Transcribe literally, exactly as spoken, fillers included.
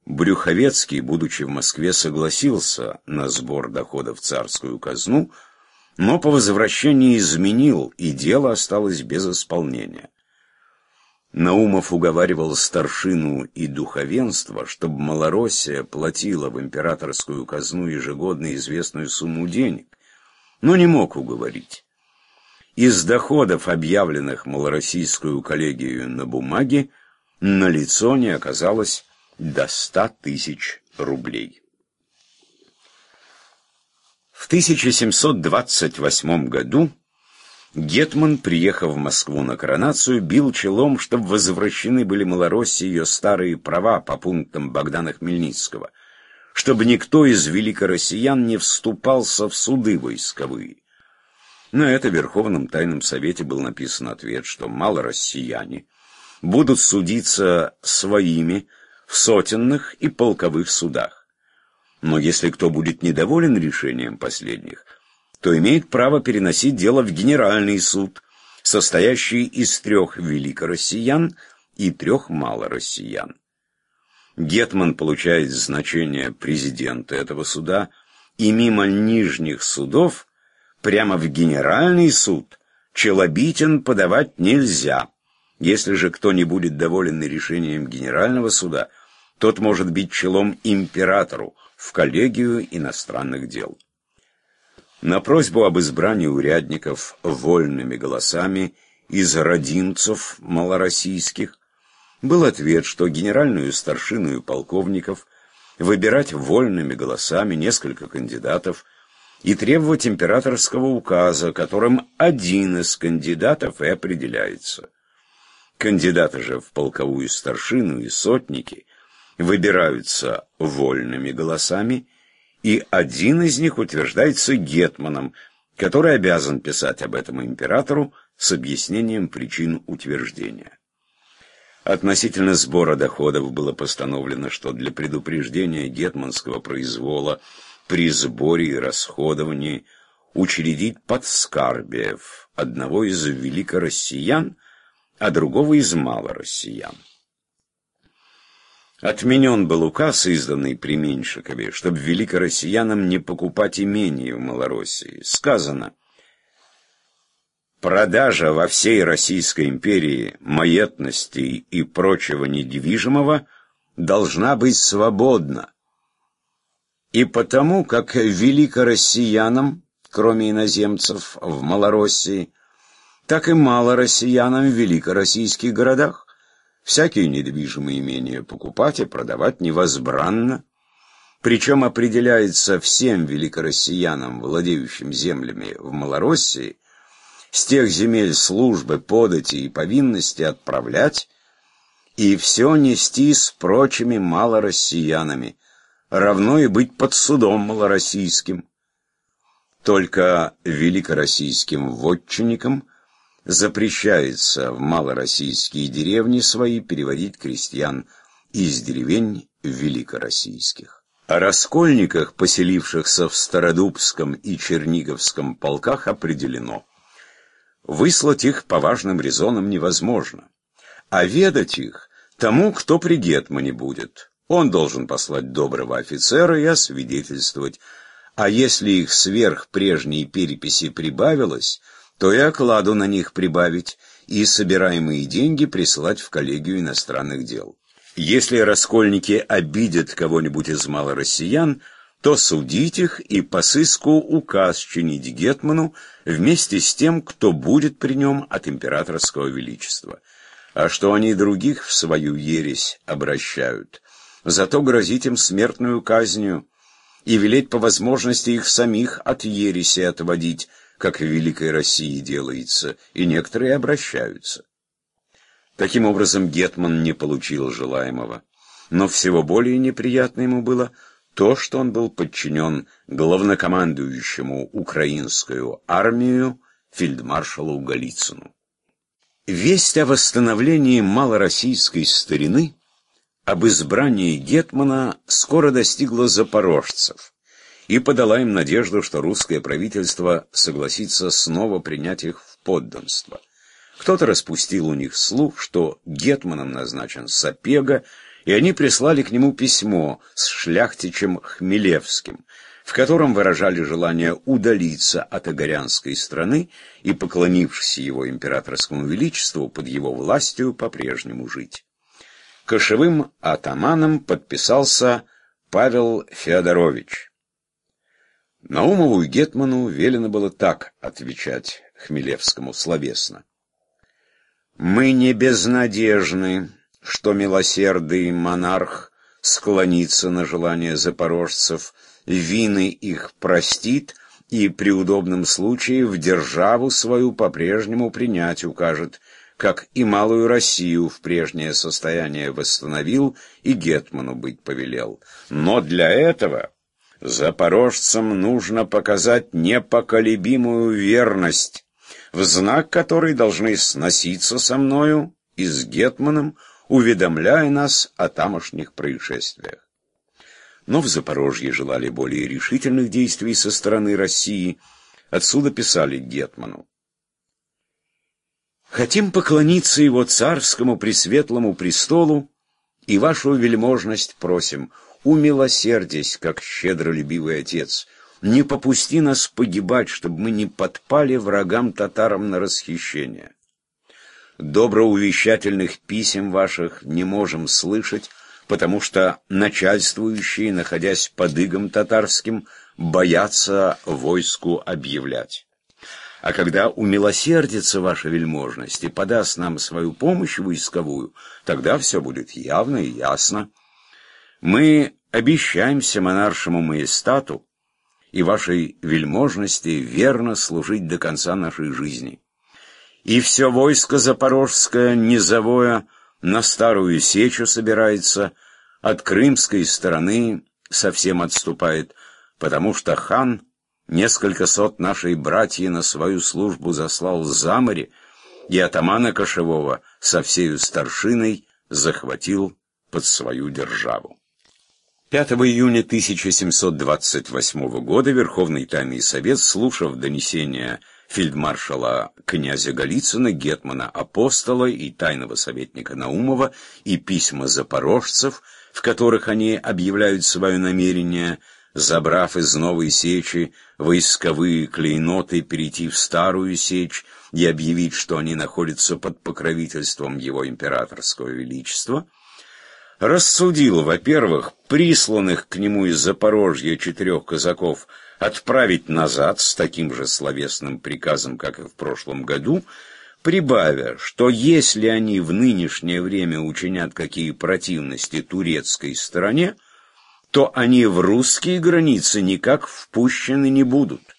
Брюховецкий, будучи в Москве, согласился на сбор доходов в царскую казну, но по возвращении изменил, и дело осталось без исполнения. Наумов уговаривал старшину и духовенство, чтобы Малороссия платила в императорскую казну ежегодно известную сумму денег, но не мог уговорить. Из доходов, объявленных Малороссийскую коллегию на бумаге, налицо не оказалось до ста тысяч рублей. В тысяча семьсот двадцать восьмом году гетман, приехав в Москву на коронацию, бил челом, чтобы возвращены были Малороссии ее старые права по пунктам Богдана Хмельницкого, чтобы никто из великороссиян не вступался в суды войсковые. На это в Верховном Тайном Совете был написан ответ, что малороссияне будут судиться своими в сотенных и полковых судах. Но если кто будет недоволен решением последних, то имеет право переносить дело в Генеральный суд, состоящий из трех великороссиян и трех малороссиян. Гетман получает значение президента этого суда, и мимо нижних судов прямо в Генеральный суд челобитен подавать нельзя. Если же кто не будет доволен решением Генерального суда, тот может бить челом императору в коллегию иностранных дел. На просьбу об избрании урядников вольными голосами из родимцев малороссийских был ответ, что генеральную старшину и полковников выбирать вольными голосами несколько кандидатов и требовать императорского указа, которым один из кандидатов и определяется. Кандидаты же в полковую старшину и сотники выбираются вольными голосами, и один из них утверждается гетманом, который обязан писать об этом императору с объяснением причин утверждения. Относительно сбора доходов было постановлено, что для предупреждения гетманского произвола при сборе и расходовании учредить подскарбиев, одного из великороссиян, а другого из малороссиян. Отменен был указ, изданный при Меньшикове, чтобы великороссиянам не покупать имение в Малороссии. Сказано: продажа во всей Российской империи маетностей и прочего недвижимого должна быть свободна. И потому, как великороссиянам, кроме иноземцев, в Малороссии, так и малороссиянам в великороссийских городах, всякие недвижимые имения покупать и продавать невозбранно, причем определяется всем великороссиянам, владеющим землями в Малороссии, с тех земель службы, подати и повинности отправлять, и все нести с прочими малороссиянами, равно и быть под судом малороссийским. Только великороссийским вотчинникам запрещается в малороссийские деревни свои переводить крестьян из деревень великороссийских. О раскольниках, поселившихся в Стародубском и Черниговском полках, определено: выслать их по важным резонам невозможно, а ведать их тому, кто при гетмане будет. Он должен послать доброго офицера и освидетельствовать, а если их сверх прежней переписи прибавилось, то и окладу на них прибавить, и собираемые деньги прислать в коллегию иностранных дел. Если раскольники обидят кого-нибудь из малороссиян, то судить их и по сыску указ чинить гетману вместе с тем, кто будет при нем от императорского величества. А что они других в свою ересь обращают, зато грозить им смертную казнью и велеть по возможности их самих от ереси отводить, как в Великой России делается, и некоторые обращаются. Таким образом, гетман не получил желаемого, но всего более неприятно ему было то, что он был подчинен главнокомандующему украинскую армию фельдмаршалу Голицыну. Весть о восстановлении малороссийской старины, об избрании гетмана скоро достигла запорожцев и подала им надежду, что русское правительство согласится снова принять их в подданство. Кто-то распустил у них слух, что гетманом назначен Сапега, и они прислали к нему письмо с шляхтичем Хмелевским, в котором выражали желание удалиться от огорянской страны и, поклонившись его императорскому величеству, под его властью по-прежнему жить. Кошевым атаманом подписался Павел Феодорович. Наумову и гетману велено было так отвечать Хмелевскому словесно: «Мы не безнадежны, что милосердный монарх склонится на желание запорожцев, вины их простит и при удобном случае в державу свою по-прежнему принять укажет, как и Малую Россию в прежнее состояние восстановил и гетману быть повелел. Но для этого запорожцам нужно показать непоколебимую верность, в знак которой должны сноситься со мною и с гетманом, уведомляя нас о тамошних происшествиях». Но в Запорожье желали более решительных действий со стороны России. Отсюда писали гетману: «Хотим поклониться его царскому пресветлому престолу, и вашу вельможность просим, умилосердись, как щедролюбивый отец, не попусти нас погибать, чтобы мы не подпали врагам-татарам на расхищение. Доброувещательных писем ваших не можем слышать, потому что начальствующие, находясь под игом татарским, боятся войску объявлять. А когда умилосердится ваша вельможность и подаст нам свою помощь войсковую, тогда все будет явно и ясно. Мы обещаемся монаршему маестату и вашей вельможности верно служить до конца нашей жизни. И все войско запорожское, низовое, на Старую Сечу собирается, от крымской стороны совсем отступает, потому что хан несколько сот нашей братьи на свою службу заслал за море, и атамана Кошевого со всею старшиной захватил под свою державу. пятого июня тысяча семьсот двадцать восьмого года Верховный Тайный Совет, слушав донесения фельдмаршала князя Голицына, гетмана Апостола и тайного советника Наумова и письма запорожцев, в которых они объявляют свое намерение, забрав из Новой Сечи войсковые клейноты, перейти в Старую Сечь и объявить, что они находятся под покровительством его императорского величества, рассудил, во-первых, присланных к нему из Запорожья четырех казаков отправить назад с таким же словесным приказом, как и в прошлом году, прибавя, что если они в нынешнее время учинят какие противности турецкой стороне, то они в русские границы никак впущены не будут.